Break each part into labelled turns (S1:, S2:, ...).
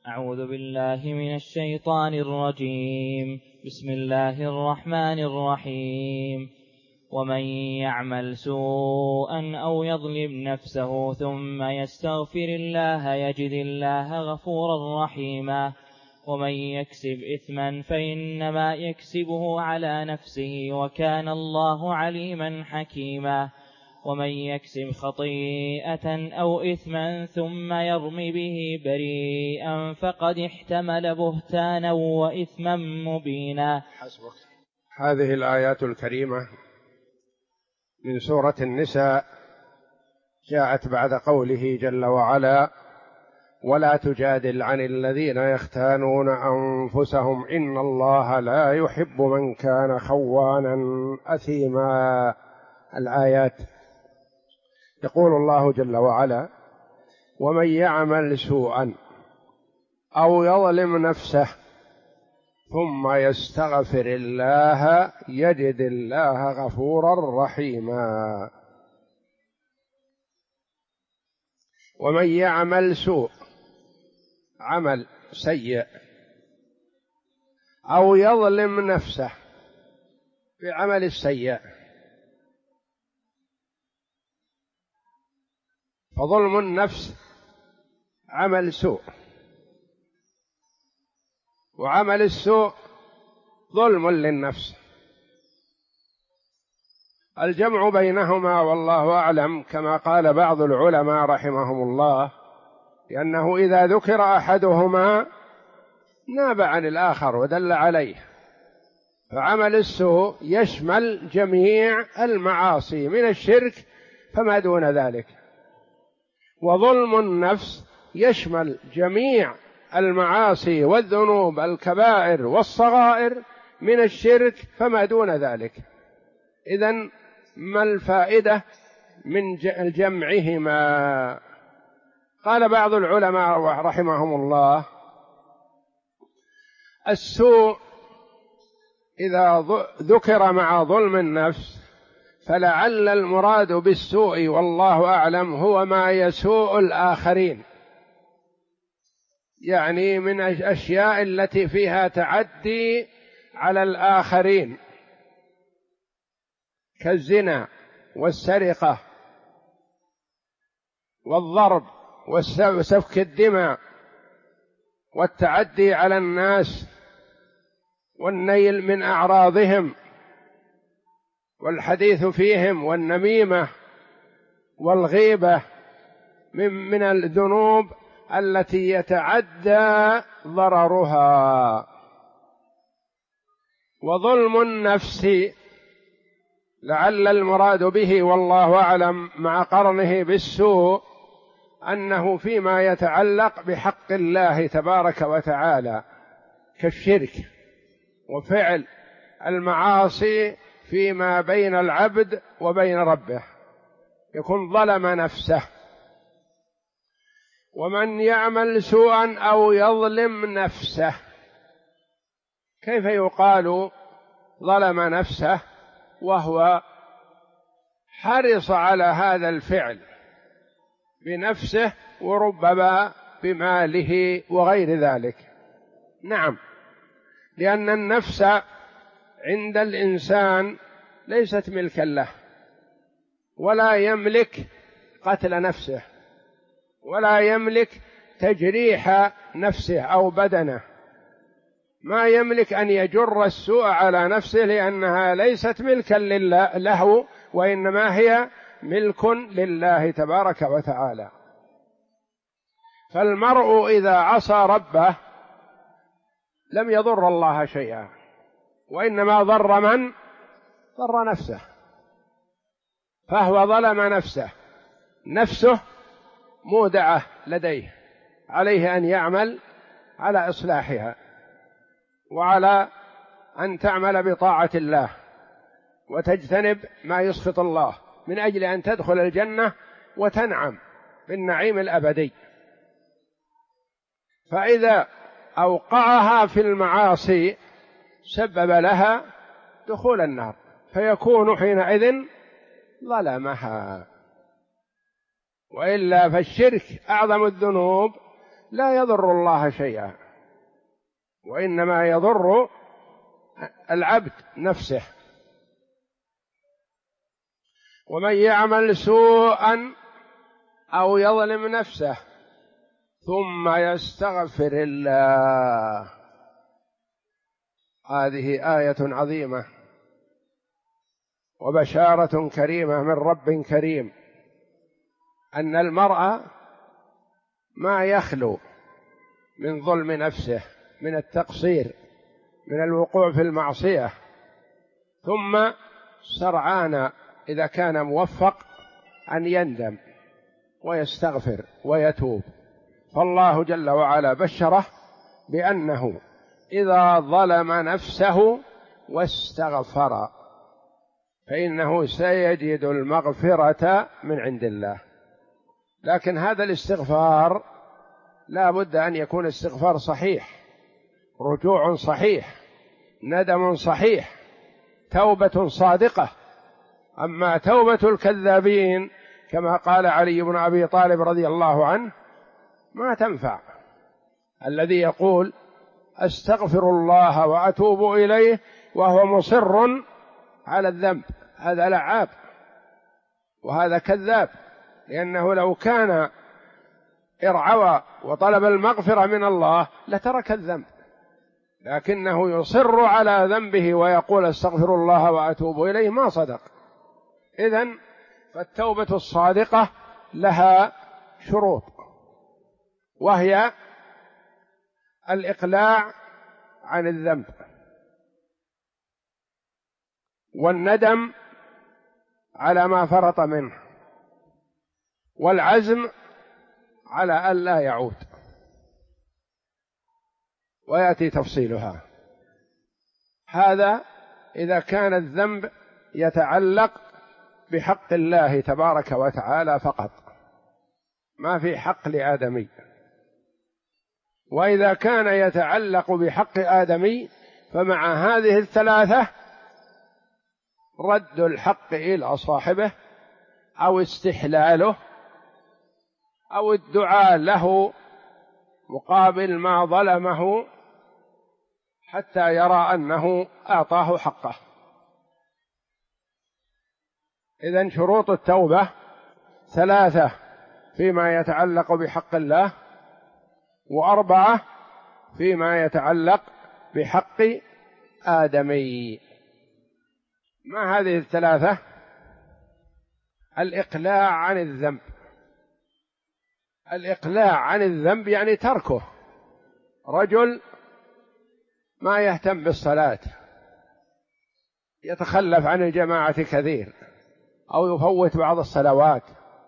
S1: أعوذ بالله من الشيطان الرجيم. بسم الله الرحمن الرحيم. ومن يعمل سوءا أو يظلم نفسه ثم يستغفر الله يجد الله غفورا رحيما. ومن يكسب إثما فإنما يكسبه على نفسه وكان الله عليما حكيما. ومن يكسب خطيئة أو إثما ثم يرم به بريئا فقد احتمل بهتانا وإثما مبينا.
S2: حسبك. هذه الآيات الكريمة من سورة النساء جاءت بعد قوله جل وعلا: ولا تجادل عن الذين يختانون أنفسهم إن الله لا يحب من كان خوانا أثيما. الآيات. يقول الله جل وعلا: ومن يعمل سوءا أو يظلم نفسه ثم يستغفر الله يجد الله غفورا رحيما. ومن يعمل سوء، عمل سيء، أو يظلم نفسه بعمل السيء، فظلم النفس عمل سوء، وعمل السوء ظلم للنفس. الجمع بينهما والله أعلم كما قال بعض العلماء رحمهم الله، لأنه إذا ذكر أحدهما ناب عن الآخر ودل عليه، فعمل السوء يشمل جميع المعاصي من الشرك فما دون ذلك، وظلم النفس يشمل جميع المعاصي والذنوب الكبائر والصغائر من الشرك فما دون ذلك. إذن ما الفائدة من جمعهما؟ قال بعض العلماء رحمهم الله: السوء إذا ذكر مع ظلم النفس فلعل المراد بالسوء والله أعلم هو ما يسوء الآخرين، يعني من الأشياء التي فيها تعدي على الآخرين كالزنا والسرقة والضرب وسفك الدماء والتعدي على الناس والنيل من أعراضهم والحديث فيهم والنميمة والغيبة من الذنوب التي يتعدى ضررها. وظلم النفس لعل المراد به والله أعلم مع قرنه بالسوء أنه فيما يتعلق بحق الله تبارك وتعالى كالشرك وفعل المعاصي فيما بين العبد وبين ربه، يكون ظلم نفسه. ومن يعمل سوءا أو يظلم نفسه، كيف يقال ظلم نفسه وهو حرص على هذا الفعل بنفسه وربما بماله وغير ذلك؟ نعم، لأن النفس عند الإنسان ليست ملكا له، ولا يملك قتل نفسه، ولا يملك تجريح نفسه أو بدنه، ما يملك أن يجر السوء على نفسه لأنها ليست ملكا له، وإنما هي ملك لله تبارك وتعالى. فالمرء إذا عصى ربه لم يضر الله شيئا، وإنما ضر من؟ ضر نفسه، فهو ظلم نفسه، نفسه مودعة لديه، عليه أن يعمل على إصلاحها وعلى أن تعمل بطاعة الله وتجتنب ما يسخط الله من أجل أن تدخل الجنة وتنعم بالنعيم الأبدي. فإذا أوقعها في المعاصي سبب لها دخول النار، فيكون حينئذ ظلمها. وإلا فالشرك أعظم الذنوب لا يضر الله شيئا، وإنما يضر العبد نفسه. ومن يعمل سوءا أو يظلم نفسه ثم يستغفر الله. هذه آية عظيمة وبشارة كريمة من رب كريم، أن المرء ما يخلو من ظلم نفسه، من التقصير، من الوقوع في المعصية، ثم سرعان إذا كان موفق أن يندم ويستغفر ويتوب. فالله جل وعلا بشره بأنه إذا ظلم نفسه واستغفر فإنه سيجد المغفرة من عند الله. لكن هذا الاستغفار لا بد أن يكون استغفار صحيح، رجوع صحيح، ندم صحيح، توبة صادقة. أما توبة الكذابين كما قال علي بن أبي طالب رضي الله عنه ما تنفع. الذي يقول أستغفر الله وأتوب إليه وهو مصر على الذنب هذا لعاب وهذا كذاب، لأنه لو كان ارعوى وطلب المغفرة من الله لترك الذنب، لكنه يصر على ذنبه ويقول استغفر الله وأتوب إليه ما صدق. إذن فالتوبة الصادقة لها شروط، وهي الإقلاع عن الذنب، والندم على ما فرط منه، والعزم على ألا يعود، ويأتي تفصيلها. هذا إذا كان الذنب يتعلق بحق الله تبارك وتعالى فقط، ما في حق لآدمي. وإذا كان يتعلق بحق آدمي فمع هذه الثلاثة رد الحق إلى صاحبه أو استحلاله أو الدعاء له مقابل ما ظلمه حتى يرى أنه أعطاه حقه. إذن شروط التوبة ثلاثة فيما يتعلق بحق الله، وأربعة فيما يتعلق بحق آدمي. ما هذه الثلاثة؟ الإقلاع عن الذنب. الإقلاع عن الذنب يعني تركه. رجل ما يهتم بالصلاة، يتخلف عن الجماعة كثير أو يفوت بعض الصلوات،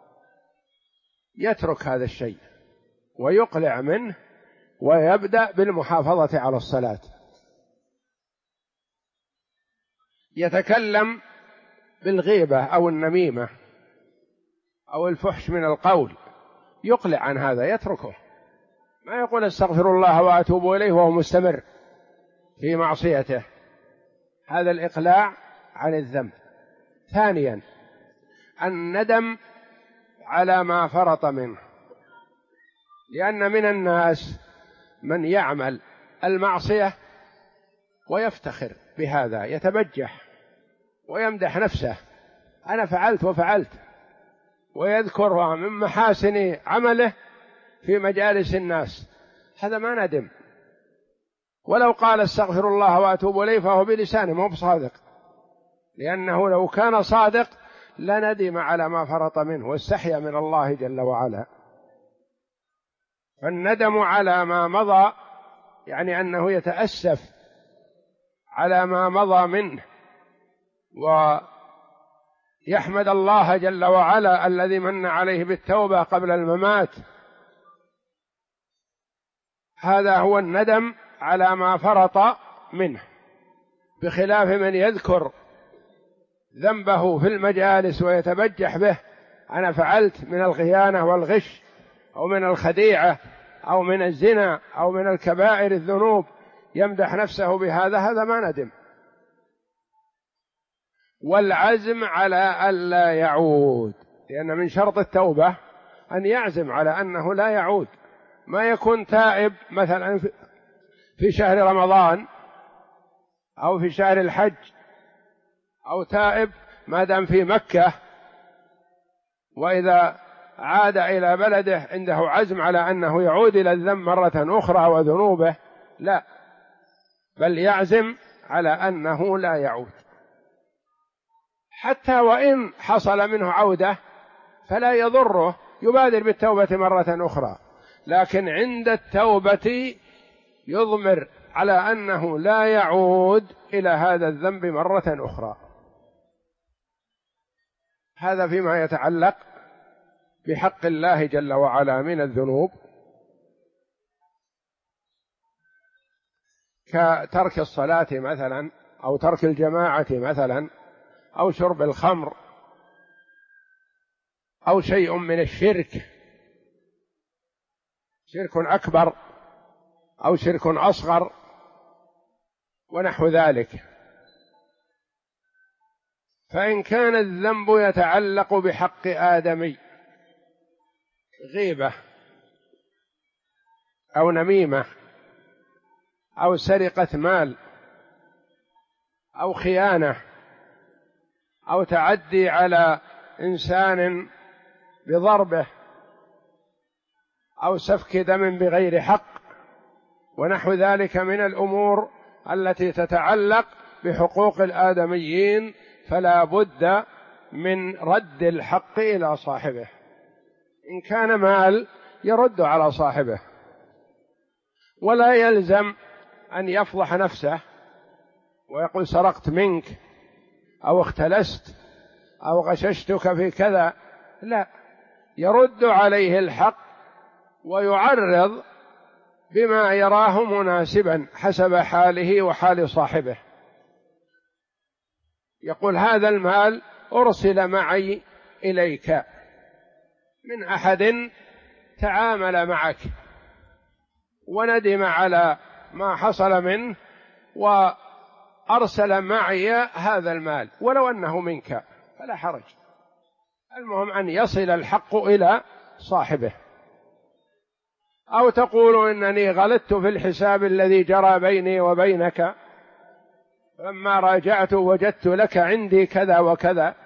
S2: يترك هذا الشيء ويقلع منه ويبدأ بالمحافظة على الصلاة. يتكلم بالغيبة أو النميمة أو الفحش من القول، يقلع عن هذا يتركه، ما يقول استغفر الله وأتوب إليه وهو مستمر في معصيته. هذا الإقلاع عن الذنب. ثانيا الندم على ما فرط منه، لأن من الناس من يعمل المعصية ويفتخر بهذا، يتبجح ويمدح نفسه، أنا فعلت وفعلت، ويذكرها من محاسن عمله في مجالس الناس. هذا ما ندم، ولو قال استغفر الله وأتوب إليه فهو بلسانه مو بصادق، لأنه لو كان صادق لندم على ما فرط منه واستحيا من الله جل وعلا. فالندم على ما مضى يعني أنه يتأسف على ما مضى منه ويحمد الله جل وعلا الذي من عليه بالتوبة قبل الممات. هذا هو الندم على ما فرط منه، بخلاف من يذكر ذنبه في المجالس ويتبجح به، أنا فعلت من الخيانة والغش أو من الخديعة أو من الزنا أو من الكبائر الذنوب، يمدح نفسه بهذا، هذا ما ندم. والعزم على ألا يعود، لأن من شرط التوبة أن يعزم على أنه لا يعود، ما يكون تائب مثلا في شهر رمضان أو في شهر الحج، أو تائب ما دام في مكة، وإذا عاد إلى بلده عنده عزم على أنه يعود إلى الذنب مرة أخرى وذنوبه، لا، بل يعزم على أنه لا يعود. حتى وإن حصل منه عودة فلا يضره، يبادر بالتوبة مرة أخرى، لكن عند التوبة يضمر على أنه لا يعود إلى هذا الذنب مرة أخرى. هذا فيما يتعلق بحق الله جل وعلا من الذنوب، كترك الصلاة مثلا، أو ترك الجماعة مثلا، أو شرب الخمر، أو شيء من الشرك، شرك أكبر أو شرك أصغر ونحو ذلك. فإن كان الذنب يتعلق بحق آدمي، غيبة أو نميمة أو سرقة مال أو خيانة أو تعدي على إنسان بضربه أو سفك دم بغير حق ونحو ذلك من الأمور التي تتعلق بحقوق الآدميين، فلا بد من رد الحق إلى صاحبه. إن كان مال يرد على صاحبه، ولا يلزم أن يفضح نفسه ويقول سرقت منك أو اختلست أو غششتك في كذا، لا، يرد عليه الحق ويعرض بما يراه مناسبا حسب حاله وحال صاحبه. يقول هذا المال أرسل معي إليك من أحد تعامل معك وندم على ما حصل منه وأرسل معي هذا المال ولو أنه منك، فلا حرج، المهم أن يصل الحق إلى صاحبه. أو تقول إنني غلطت في الحساب الذي جرى بيني وبينك، لما راجعت وجدت لك عندي كذا وكذا،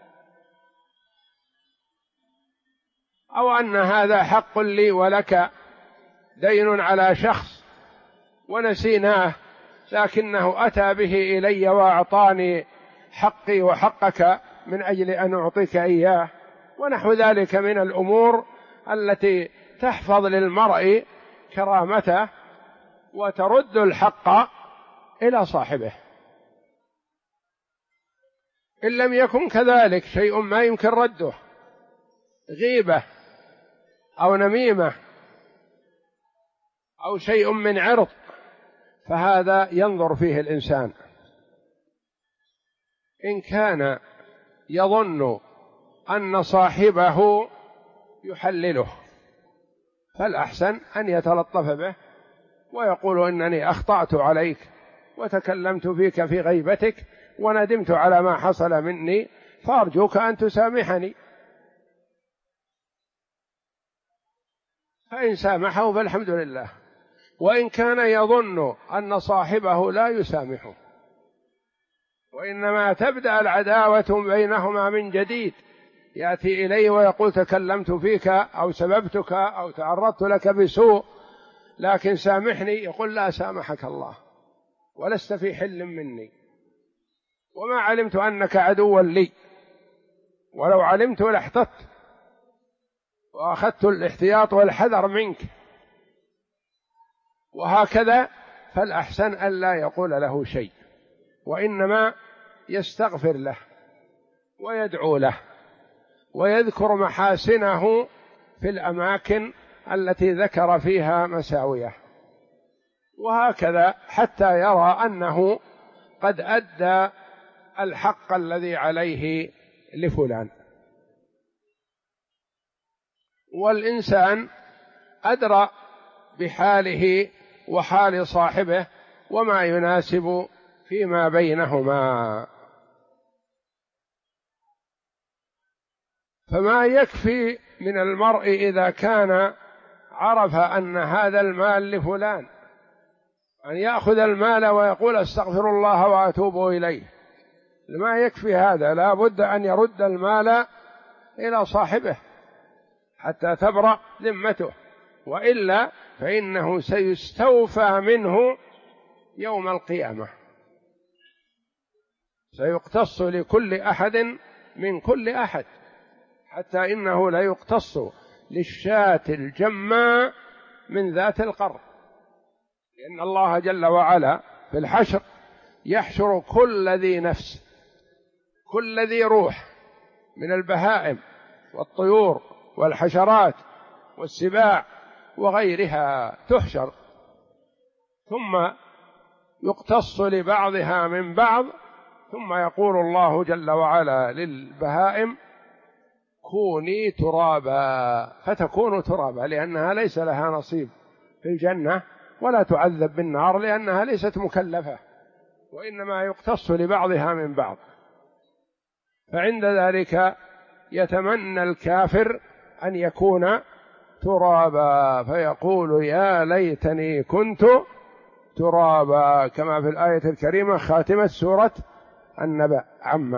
S2: أو أن هذا حق لي ولك دين على شخص ونسيناه لكنه أتى به إلي وأعطاني حقي وحقك من أجل أن أعطيك إياه، ونحو ذلك من الأمور التي تحفظ للمرء كرامته وترد الحق إلى صاحبه. إن لم يكن كذلك شيء ما يمكن رده، غيبة أو نميمة أو شيء من عرض، فهذا ينظر فيه الإنسان. إن كان يظن أن صاحبه يحلله فالأحسن أن يتلطف به ويقول إنني أخطأت عليك وتكلمت فيك في غيبتك وندمت على ما حصل مني، فأرجوك أن تسامحني. فإن سامحه فالحمد لله. وإن كان يظن أن صاحبه لا يسامحه وإنما تبدأ العداوة بينهما من جديد، يأتي إليه ويقول تكلمت فيك أو سببتك أو تعرضت لك بسوء لكن سامحني، يقول لا سامحك الله ولست في حل مني وما علمت أنك عدوا لي، ولو علمت لاحتطت وأخذت الاحتياط والحذر منك، وهكذا. فالأحسن ألا يقول له شيء، وإنما يستغفر له ويدعو له ويذكر محاسنه في الأماكن التي ذكر فيها مساويه، وهكذا حتى يرى أنه قد أدى الحق الذي عليه لفلان. والإنسان أدرى بحاله وحال صاحبه وما يناسب فيما بينهما، فما يكفي من المرء إذا كان عرف أن هذا المال لفلان، أن يأخذ المال ويقول أستغفر الله وأتوب إليه، ما يكفي هذا، لا بد أن يرد المال إلى صاحبه حتى تبرأ ذمته، وإلا فإنه سيستوفى منه يوم القيامة، سيقتص لكل أحد من كل أحد، حتى إنه لا يقتص للشاة الجماء من ذات القرن، لأن الله جل وعلا في الحشر يحشر كل ذي نفس، كل ذي روح من البهائم والطيور والحشرات والسباع وغيرها تحشر، ثم يقتص لبعضها من بعض، ثم يقول الله جل وعلا للبهائم كوني ترابا، فتكون ترابا، لأنها ليس لها نصيب في الجنة ولا تعذب بالنار لأنها ليست مكلفة، وإنما يقتص لبعضها من بعض. فعند ذلك يتمنى الكافر أن يكون ترابا، فيقول يا ليتني كنت ترابا، كما في الآية الكريمة خاتمة سورة النبأ عما.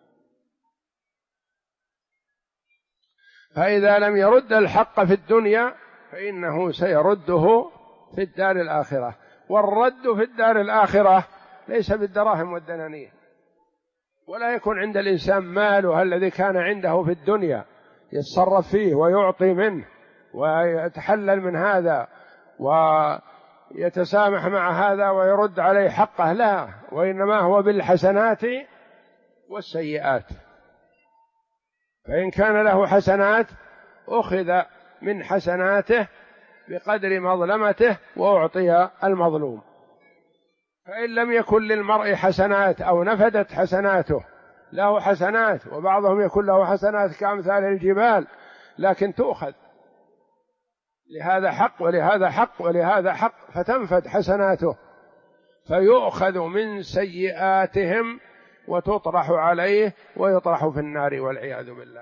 S2: فإذا لم يرد الحق في الدنيا فإنه سيرده في الدار الآخرة، والرد في الدار الآخرة ليس بالدراهم والدنانير، ولا يكون عند الإنسان ماله الذي كان عنده في الدنيا يتصرف فيه ويعطي منه ويتحلل من هذا ويتسامح مع هذا ويرد عليه حقه، لا، وإنما هو بالحسنات والسيئات. فإن كان له حسنات أخذ من حسناته بقدر مظلمته وأعطي المظلوم، فإن لم يكن للمرء حسنات أو نفدت حسناته، له حسنات وبعضهم يكون له حسنات كأمثال الجبال لكن تؤخذ، لهذا حق ولهذا حق ولهذا حق، فتنفد حسناته فيؤخذ من سيئاتهم وتطرح عليه ويطرح في النار والعياذ بالله.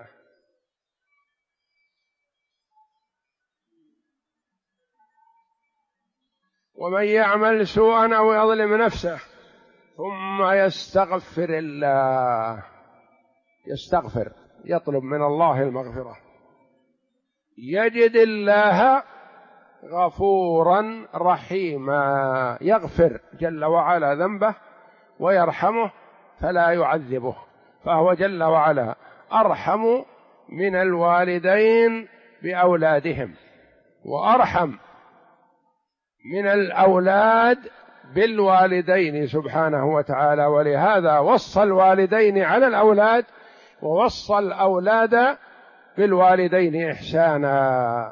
S2: ومن يعمل سوءا أو يظلم نفسه ثم يستغفر الله، يستغفر يطلب من الله المغفرة، يجد الله غفورا رحيما، يغفر جل وعلا ذنبه ويرحمه فلا يعذبه، فهو جل وعلا أرحم من الوالدين بأولادهم، وأرحم من الأولاد بالوالدين سبحانه وتعالى، ولهذا وصى الوالدين على الأولاد ووصى الأولاد بالوالدين إحسانا.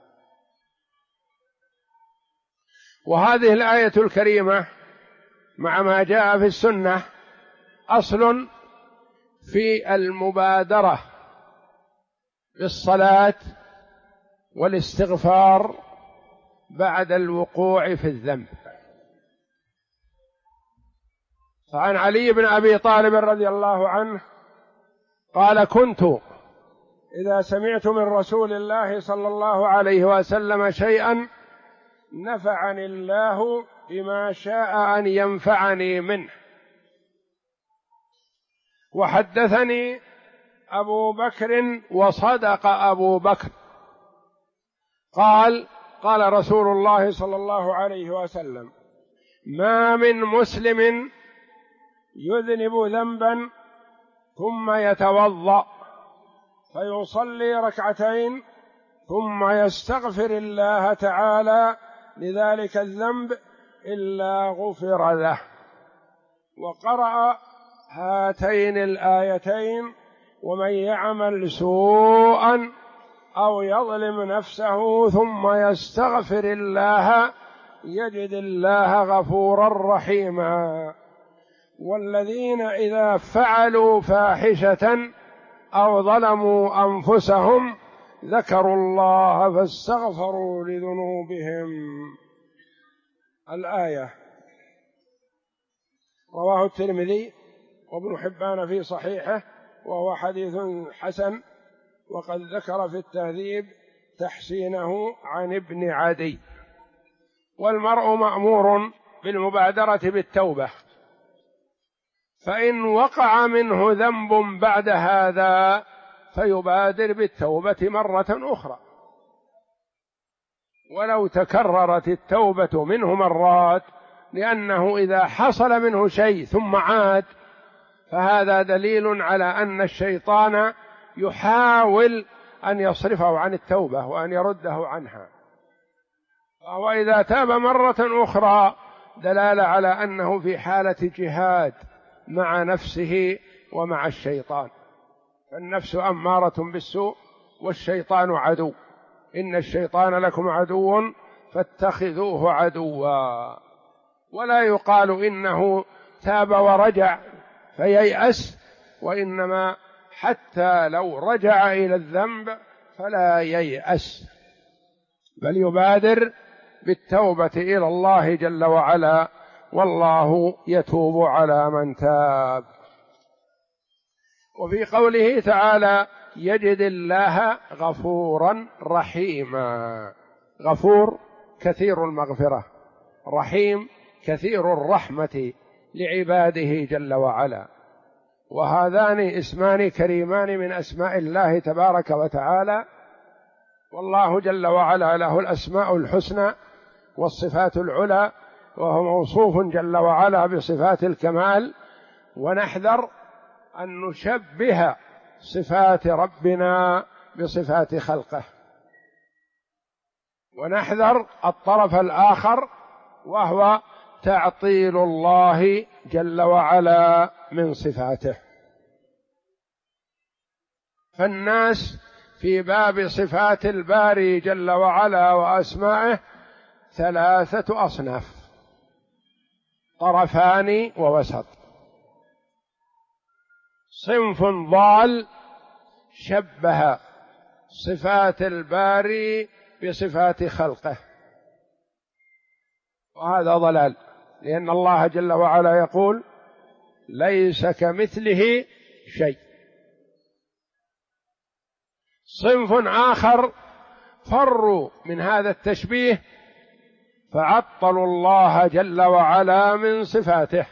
S2: وهذه الآية الكريمة مع ما جاء في السنة أصل في المبادرة بالصلاة والاستغفار بعد الوقوع في الذنب. فعن علي بن أبي طالب رضي الله عنه قال كنت إذا سمعت من رسول الله صلى الله عليه وسلم شيئا نفعني الله بما شاء أن ينفعني منه، وحدثني أبو بكر وصدق أبو بكر، قال رسول الله صلى الله عليه وسلم ما من مسلم يذنب ذنبا ثم يتوضأ فيصلي ركعتين ثم يستغفر الله تعالى لذلك الذنب إلا غفر له. وقرأ هاتين الآيتين ومن يعمل سوءا أو يظلم نفسه ثم يستغفر الله يجد الله غفورا رحيما. والذين إذا فعلوا فاحشة أو ظلموا أنفسهم ذكروا الله فاستغفروا لذنوبهم. الآية رواه الترمذي وابن حبان في صحيحه وهو حديث حسن، وقد ذكر في التهذيب تحسينه عن ابن عدي. والمرء مأمور بالمبادرة بالتوبة، فإن وقع منه ذنب بعد هذا فيبادر بالتوبة مرة أخرى، ولو تكررت التوبة منه مرات، لأنه إذا حصل منه شيء ثم عاد فهذا دليل على أن الشيطان يحاول أن يصرفه عن التوبة وأن يرده عنها، وهو إذا تاب مرة أخرى دلالة على أنه في حالة جهاد مع نفسه ومع الشيطان. فالنفس أمارة بالسوء والشيطان عدو، إن الشيطان لكم عدو فاتخذوه عدوا. ولا يقال إنه تاب ورجع فييأس، وإنما حتى لو رجع إلى الذنب فلا ييأس، بل يبادر بالتوبة إلى الله جل وعلا، والله يتوب على من تاب. وفي قوله تعالى يجد الله غفورا رحيما، غفور كثير المغفرة، رحيم كثير الرحمة لعباده جل وعلا، وهذان اسمان كريمان من أسماء الله تبارك وتعالى. والله جل وعلا له الأسماء الحسنى والصفات العلى، وهو موصوف جل وعلا بصفات الكمال، ونحذر أن نشبه صفات ربنا بصفات خلقه، ونحذر الطرف الآخر وهو تعطيل الله جل وعلا من صفاته. فالناس في باب صفات الباري جل وعلا وأسمائه ثلاثة أصناف، طرفان ووسط. صنف ضال شبه صفات الباري بصفات خلقه، وهذا ضلال، لأن الله جل وعلا يقول ليس كمثله شيء. صنف آخر فروا من هذا التشبيه فعطلوا الله جل وعلا من صفاته،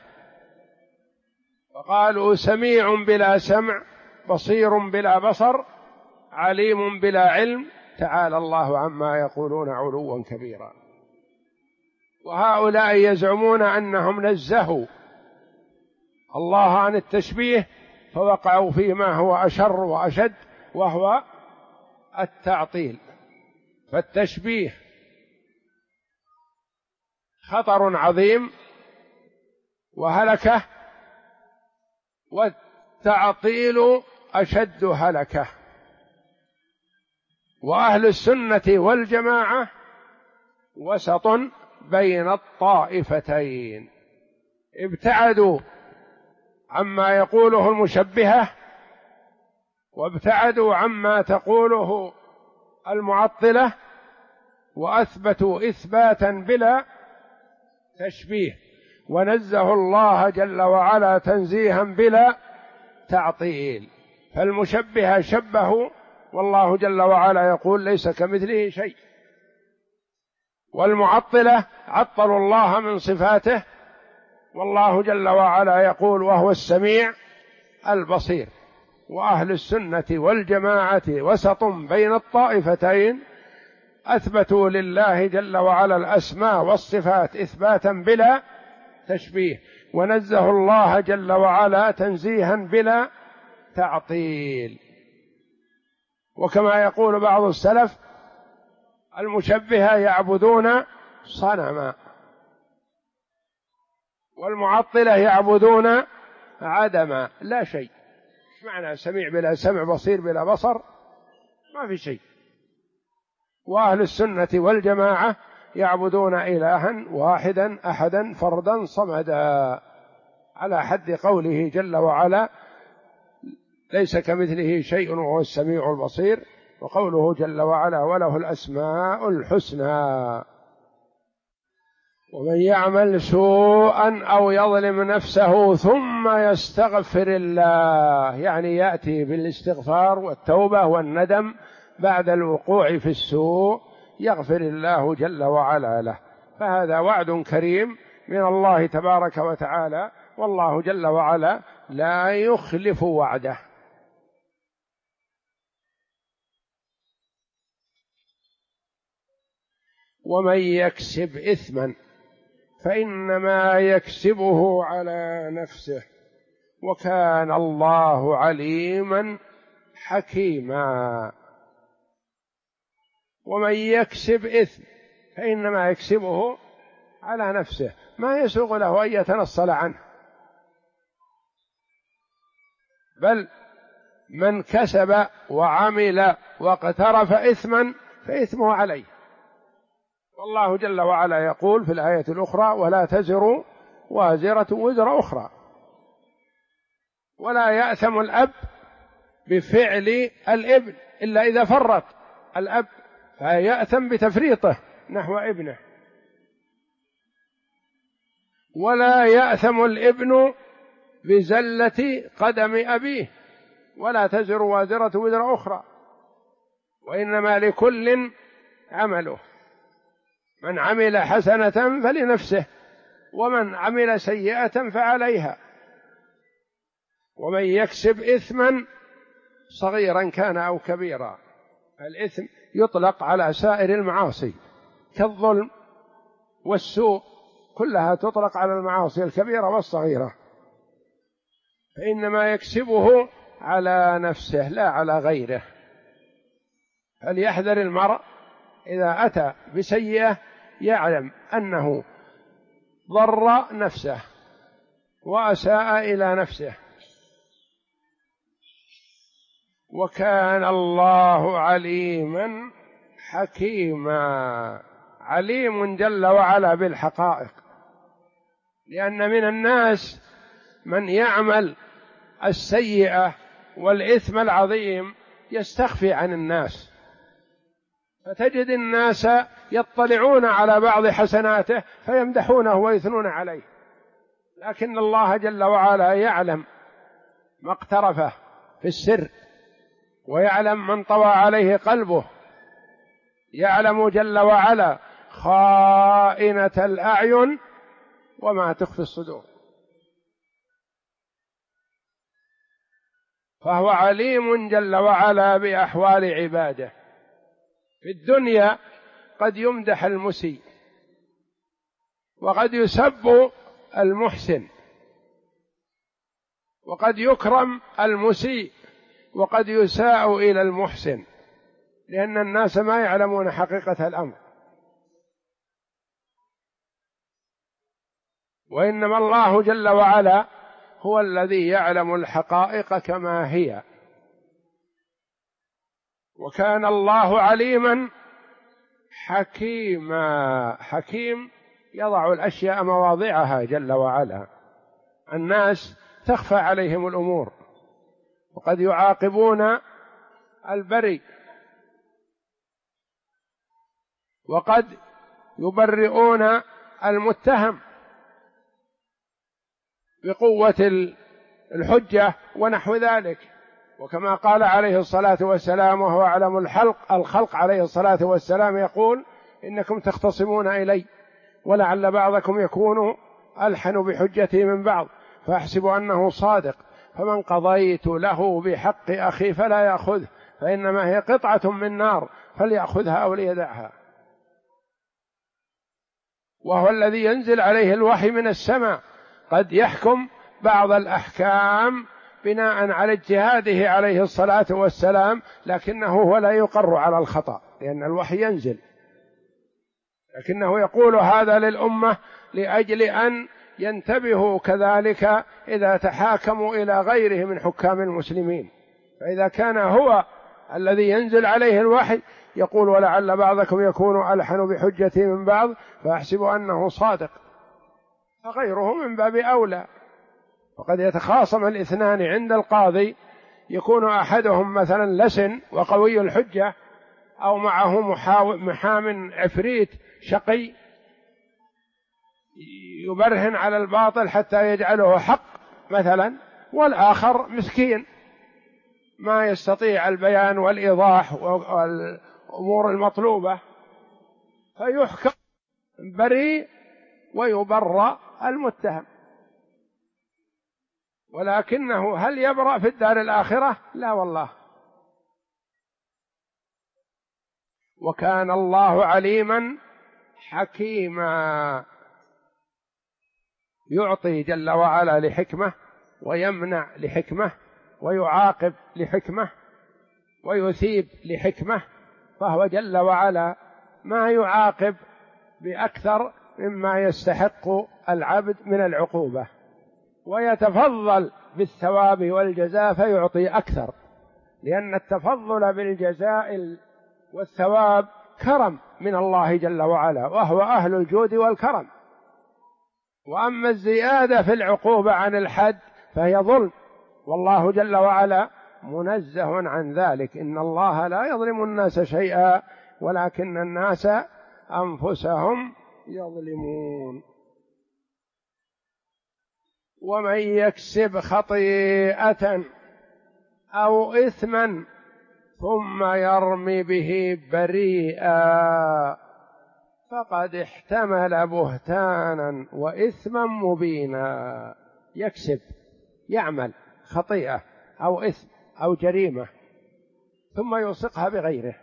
S2: وقالوا سميع بلا سمع، بصير بلا بصر، عليم بلا علم، تعالى الله عما يقولون علوا كبيرا. وهؤلاء يزعمون أنهم نزهوا الله عن التشبيه فوقعوا فيما هو أشر وأشد، وهو التعطيل. فالتشبيه خطر عظيم وهلكة، والتعطيل أشد هلكة. وأهل السنة والجماعة وسط بين الطائفتين، ابتعدوا عما يقوله المشبهة، وابتعدوا عما تقوله المعطلة، وأثبتوا إثباتا بلا تشبيه، ونزه الله جل وعلا تنزيها بلا تعطيل. فالمشبهة شبهوا، والله جل وعلا يقول ليس كمثله شيء، والمعطلة عطلوا الله من صفاته، والله جل وعلا يقول وهو السميع البصير. وأهل السنة والجماعة وسط بين الطائفتين، أثبتوا لله جل وعلا الأسماء والصفات إثباتا بلا تشبيه، ونزه الله جل وعلا تنزيها بلا تعطيل. وكما يقول بعض السلف المشبهة يعبدون صنما، والمعطلة يعبدون عدما، لا شيء. ايش معنى سميع بلا سمع، بصير بلا بصر؟ ما في شيء. وأهل السنة والجماعة يعبدون إلها واحدا أحدا فردا صمدا، على حد قوله جل وعلا ليس كمثله شيء وهو السميع البصير، وقوله جل وعلا وله الأسماء الحسنى. ومن يعمل سوءا أو يظلم نفسه ثم يستغفر الله، يعني يأتي بالاستغفار والتوبة والندم بعد الوقوع في السوء يغفر الله جل وعلا له. فهذا وعد كريم من الله تبارك وتعالى، والله جل وعلا لا يخلف وعده. ومن يكسب إثما فإنما يكسبه على نفسه وكان الله عليما حكيما. ومن يكسب إثم فإنما يكسبه على نفسه، ما يسوغ له أن يتنصل عنه، بل من كسب وعمل واقترف إثما فإثمه عليه. والله جل وعلا يقول في الآية الأخرى: ولا تزر وازرة وزر أخرى. ولا يأثم الأب بفعل الابن إلا إذا فرط الأب، فيأثم بتفريطه نحو ابنه. ولا يأثم الابن بزلة قدم أبيه، ولا تزر وازرة وزر أخرى، وإنما لكل عمله، من عمل حسنة فلنفسه ومن عمل سيئة فعليها. ومن يكسب إثما صغيرا كان أو كبيرا، الإثم يطلق على سائر المعاصي كالظلم والسوء، كلها تطلق على المعاصي الكبيرة والصغيرة، فإنما يكسبه على نفسه لا على غيره. فليحذر المرء إذا أتى بسيئة يعلم أنه ضر نفسه وأساء إلى نفسه. وكان الله عليما حكيما، عليم جل وعلا بالحقائق، لأن من الناس من يعمل السيئة والإثم العظيم يستخفي عن الناس، فتجد الناس يطلعون على بعض حسناته فيمدحونه ويثنون عليه، لكن الله جل وعلا يعلم ما اقترفه في السر، ويعلم من طوى عليه قلبه، يعلم جل وعلا خائنة الأعين وما تخفي الصدور، فهو عليم جل وعلا بأحوال عباده. في الدنيا قد يمدح المسيء، وقد يسب المحسن، وقد يكرم المسيء، وقد يساء إلى المحسن، لأن الناس ما يعلمون حقيقة الأمر. وإنما الله جل وعلا هو الذي يعلم الحقائق كما هي. وكان الله عليما حكيما، حكيم يضع الأشياء مواضعها جل وعلا. الناس تخفى عليهم الأمور، وقد يعاقبون البريء، وقد يبرئون المتهم بقوة الحجة ونحو ذلك. وكما قال عليه الصلاة والسلام وهو أعلم الخلق عليه الصلاة والسلام يقول: إنكم تختصمون إلي ولعل بعضكم يكون ألحن بحجتي من بعض، فأحسب أنه صادق، فمن قضيت له بحق أخي فلا يأخذه، فإنما هي قطعة من نار فليأخذها أو ليدعها. وهو الذي ينزل عليه الوحي من السماء، قد يحكم بعض الأحكام بناء على اجتهاده عليه الصلاة والسلام، لكنه هو لا يقر على الخطأ لأن الوحي ينزل، لكنه يقول هذا للأمة لأجل أن ينتبهوا كذلك إذا تحاكموا إلى غيره من حكام المسلمين. فإذا كان هو الذي ينزل عليه الوحي يقول: ولعل بعضكم يكون ألحن بحجتي من بعض، فأحسب أنه صادق، فغيره من باب أولى. وقد يتخاصم الاثنان عند القاضي، يكون أحدهم مثلا لسن وقوي الحجة، أو معه محام عفريت شقي يبرهن على الباطل حتى يجعله حق مثلا، والآخر مسكين ما يستطيع البيان والإيضاح والأمور المطلوبة، فيحكم بريء ويبرأ المتهم. ولكنه هل يبرأ في الدار الآخرة؟ لا والله. وكان الله عليما حكيما، يعطي جل وعلا لحكمة، ويمنع لحكمة، ويعاقب لحكمة، ويثيب لحكمة، فهو جل وعلا ما يعاقب بأكثر مما يستحق العبد من العقوبة، ويتفضل بالثواب والجزاء فيعطي أكثر، لأن التفضل بالجزاء والثواب كرم من الله جل وعلا، وهو أهل الجود والكرم. وأما الزيادة في العقوبة عن الحد فهي ظلم، والله جل وعلا منزه عن ذلك. إن الله لا يظلم الناس شيئا ولكن الناس أنفسهم يظلمون. ومن يكسب خطيئة أو إثما ثم يرمي به بريئا فقد احتمل بهتانا وإثما مبينا. يكسب، يعمل خطيئة أو إثم أو جريمة ثم يلصقها بغيره،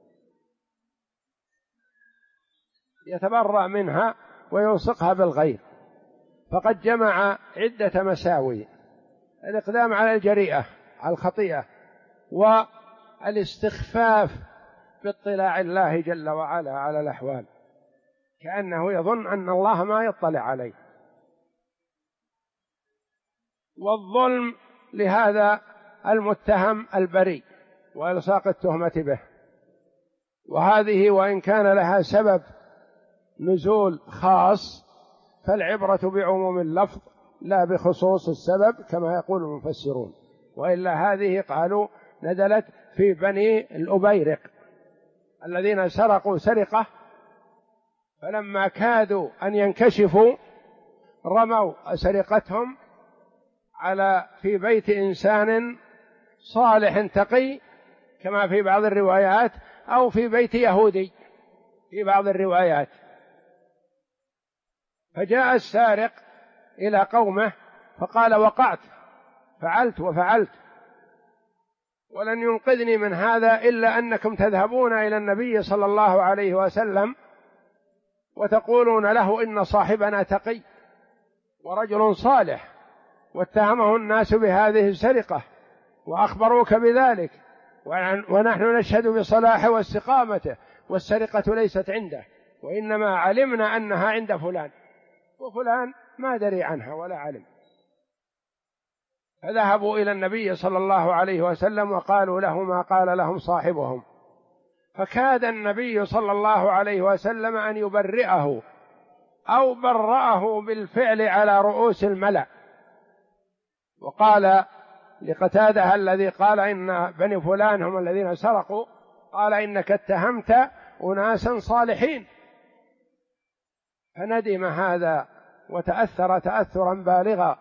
S2: يتبرأ منها ويلصقها بالغير، فقد جمع عدة مساوي: الإقدام على الجريئة، على الخطيئة، والاستخفاف باطلاع الله جل وعلا على الأحوال، كأنه يظن أن الله ما يطلع عليه، والظلم لهذا المتهم البريء وإلصاق التهمة به. وهذه وإن كان لها سبب نزول خاص فالعبرة بعموم اللفظ لا بخصوص السبب كما يقول المفسرون، وإلا هذه قالوا نزلت في بني الأبيرق الذين سرقوا سرقة، فلما كادوا أن ينكشفوا رموا سرقتهم في بيت إنسان صالح تقي كما في بعض الروايات، أو في بيت يهودي في بعض الروايات. فجاء السارق إلى قومه فقال: وقعت، فعلت وفعلت، ولن ينقذني من هذا إلا أنكم تذهبون إلى النبي صلى الله عليه وسلم وتقولون له إن صاحبنا تقي ورجل صالح، واتهمه الناس بهذه السرقة وأخبروك بذلك، ونحن نشهد بصلاحه واستقامته، والسرقة ليست عنده، وإنما علمنا أنها عند فلان، وفلان ما دري عنها ولا علم. فذهبوا إلى النبي صلى الله عليه وسلم وقالوا له ما قال لهم صاحبهم، فكاد النبي صلى الله عليه وسلم أن يبرئه أو برأه بالفعل على رؤوس الملأ، وقال لقتادة الذي قال إن بني فلان هم الذين سرقوا، قال: إنك اتهمت أناسا صالحين. فندم هذا وتأثر تأثرا بالغا،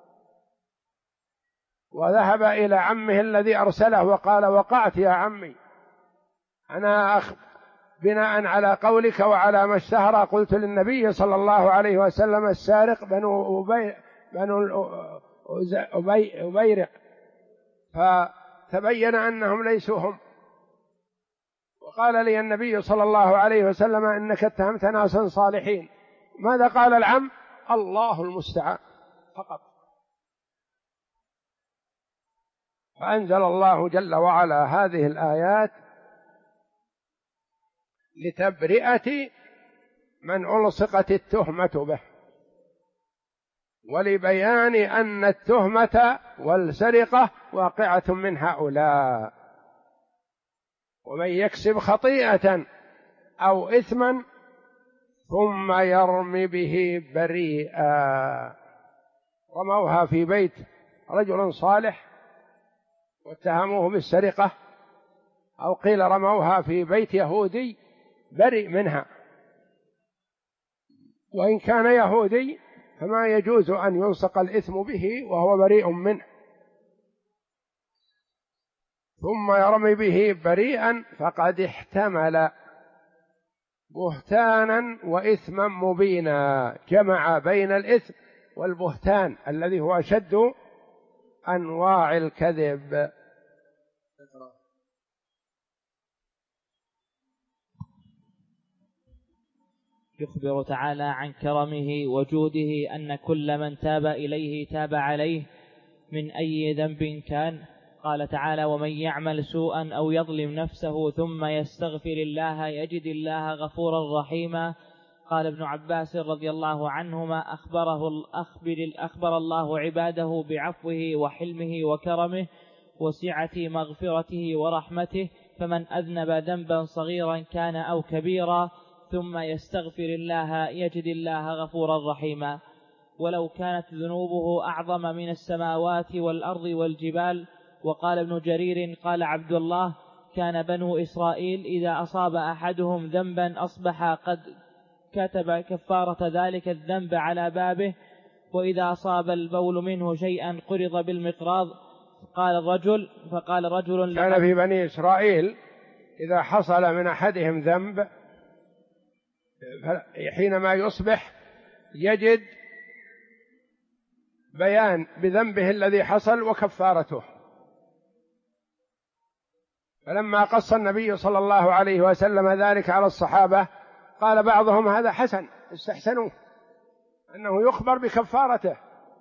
S2: وذهب إلى عمه الذي أرسله وقال: وقعت يا عمي، أنا بناء على قولك وعلى ما اشتهر قلت للنبي صلى الله عليه وسلم السارق بنو أبيرق، فتبين أنهم ليسوا هم، وقال لي النبي صلى الله عليه وسلم إنك اتهمت ناسا صالحين. ماذا قال العم؟ الله المستعان فقط. فأنزل الله جل وعلا هذه الآيات لتبرئة من ألصقت التهمة به، ولبيان أن التهمة والسرقة واقعة من هؤلاء. ومن يكسب خطيئة أو إثما ثم يرمي به بريئا، رموها في بيت رجل صالح واتهموه بالسرقة، أو قيل رموها في بيت يهودي بريء منها، وإن كان يهودي فما يجوز أن يلصق الإثم به وهو بريء منه. ثم يرمي به بريئا فقد احتمل بهتانا وإثما مبينا. جمع بين الإثم والبهتان الذي هو أشد أنواع الكذب.
S1: يخبر تعالى عن كرمه وجوده أن كل من تاب إليه تاب عليه من أي ذنب كان. قال تعالى: ومن يعمل سوءا أو يظلم نفسه ثم يستغفر الله يجد الله غفورا رحيما. قال ابن عباس رضي الله عنهما: أخبر الله عباده بعفوه وحلمه وكرمه وسعة مغفرته ورحمته، فمن أذنب ذنبا صغيرا كان أو كبيرا ثم يستغفر الله يجد الله غفورا رحيما. ولو كانت ذنوبه أعظم من السماوات والأرض والجبال. وقال ابن جرير قال عبد الله: كان بنو إسرائيل إذا أصاب أحدهم ذنبا أصبح قد كتب كفارة ذلك الذنب على بابه، وإذا أصاب البول منه شيئا قرض بالمقراض. فقال رجل
S2: كان في بني إسرائيل إذا حصل من أحدهم ذنب حينما يصبح يجد بيان بذنبه الذي حصل وكفارته. فلما قص النبي صلى الله عليه وسلم ذلك على الصحابة قال بعضهم: هذا حسن، استحسنوا أنه يخبر بكفارته.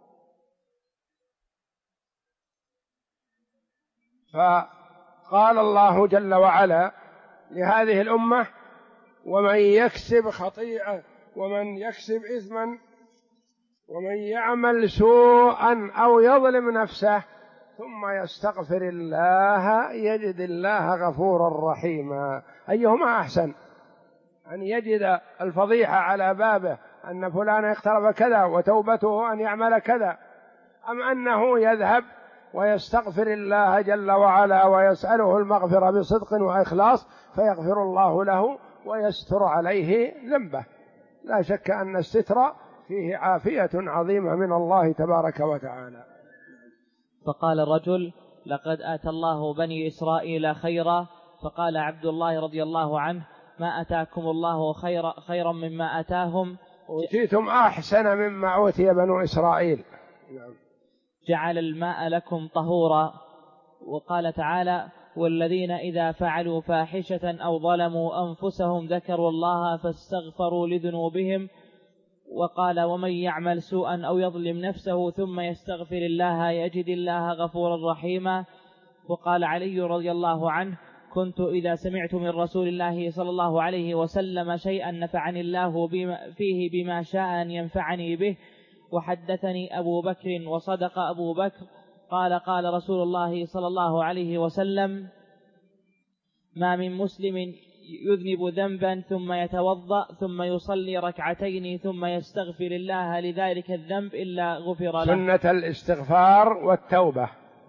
S2: فقال الله جل وعلا لهذه الأمة: ومن يكسب خطيئة ومن يكسب إثما ومن يعمل سوءا أو يظلم نفسه ثم يستغفر الله يجد الله غفورا رحيما. أيهما أحسن؟ أن يجد الفضيحة على بابه أن فلان اقترب كذا وتوبته أن يعمل كذا، أم أنه يذهب ويستغفر الله جل وعلا ويسأله المغفرة بصدق وإخلاص فيغفر الله له ويستر عليه ذنبه؟ لا شك أن الستر فيه عافية عظيمة من الله تبارك وتعالى.
S1: فقال الرجل: لقد آتى الله بني إسرائيل خيرا. فقال عبد الله رضي الله عنه: ما أتاكم الله خيرا مما أتاهم،
S2: أوتيتم أحسن مما أوتي بنو إسرائيل.
S1: جعل الماء لكم طهورا. وقال تعالى: والذين إذا فعلوا فاحشة أو ظلموا أنفسهم ذكروا الله فاستغفروا لذنوبهم. وقال: ومن يعمل سوءا أو يظلم نفسه ثم يستغفر الله يجد الله غفورا رحيما. وقال علي رضي الله عنه: كنت إذا سمعت من رسول الله صلى الله عليه وسلم شيئا نفعني الله فيه بما شاء أن ينفعني به وحدثني أبو بكر وصدق أبو بكر. قال رسول الله صلى الله عليه وسلم: ما من مسلم يذنب ذنبا ثم يتوضأ ثم يصلي ركعتين ثم يستغفر الله لذلك الذنب إلا غفر له.
S2: سنة الاستغفار والتوبة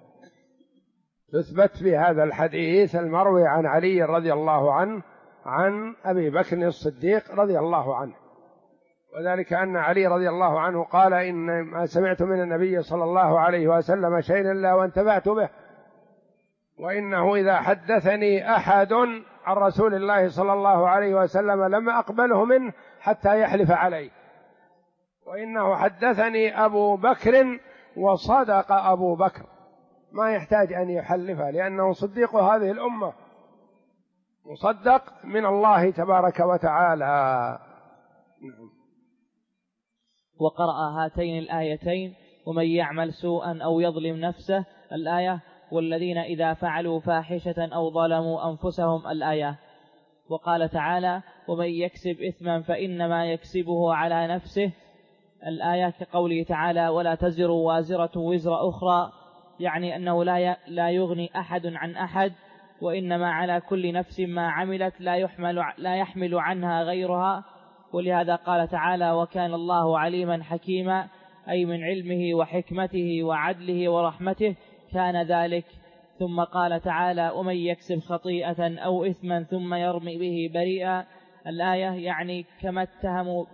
S2: تثبت في هذا الحديث المروي عن علي رضي الله عنه عن أبي بكر الصديق رضي الله عنه، وذلك أن علي رضي الله عنه قال: إن ما سمعت من النبي صلى الله عليه وسلم شيئا إلا وانتفعت به، وإنه إذا حدثني أحد عن رسول الله صلى الله عليه وسلم لم أقبله منه حتى يحلف عليه، وإنه حدثني أبو بكر وصدق أبو بكر، ما يحتاج أن يحلف لأنه صديق هذه الأمة مصدق من الله تبارك وتعالى.
S1: وقرأ هاتين الآيتين: ومن يعمل سوءا أو يظلم نفسه الآية، والذين إذا فعلوا فاحشة أو ظلموا أنفسهم الآية. وقال تعالى: ومن يكسب إثما فإنما يكسبه على نفسه الآية، كقوله تعالى: ولا تزر وازرة وزر أخرى، يعني أنه لا يغني أحد عن أحد، وإنما على كل نفس ما عملت لا يحمل عنها غيرها. ولهذا قال تعالى: وكان الله عليما حكيما، أي من علمه وحكمته وعدله ورحمته كان ذلك. ثم قال تعالى: ومن يكسب خطيئة أو إثما ثم يرمي به بريئا الآية، يعني كما اتهم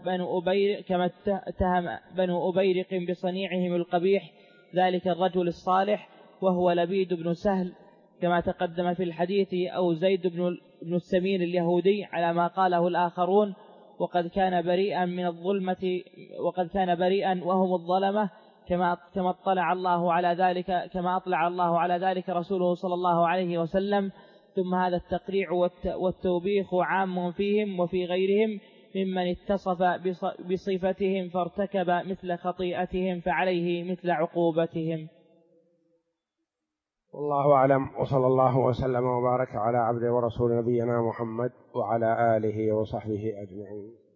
S1: بنو أبيرق بصنيعهم القبيح ذلك الرجل الصالح وهو لبيد بن سهل، كما تقدم في الحديث، أو زيد بن السمين اليهودي على ما قاله الآخرون، وقد كان بريئا من الظلمة، وقد كان بريئا وهم الظلمة، كما أطلع الله على ذلك رسوله صلى الله عليه وسلم. ثم هذا التقريع والتوبيخ عام فيهم وفي غيرهم ممن اتصف بصفتهم فارتكب مثل خطيئتهم فعليه مثل عقوبتهم.
S2: والله أعلم، وصلى الله وسلم وبارك على عبده ورسول نبينا محمد وعلى آله وصحبه أجمعين.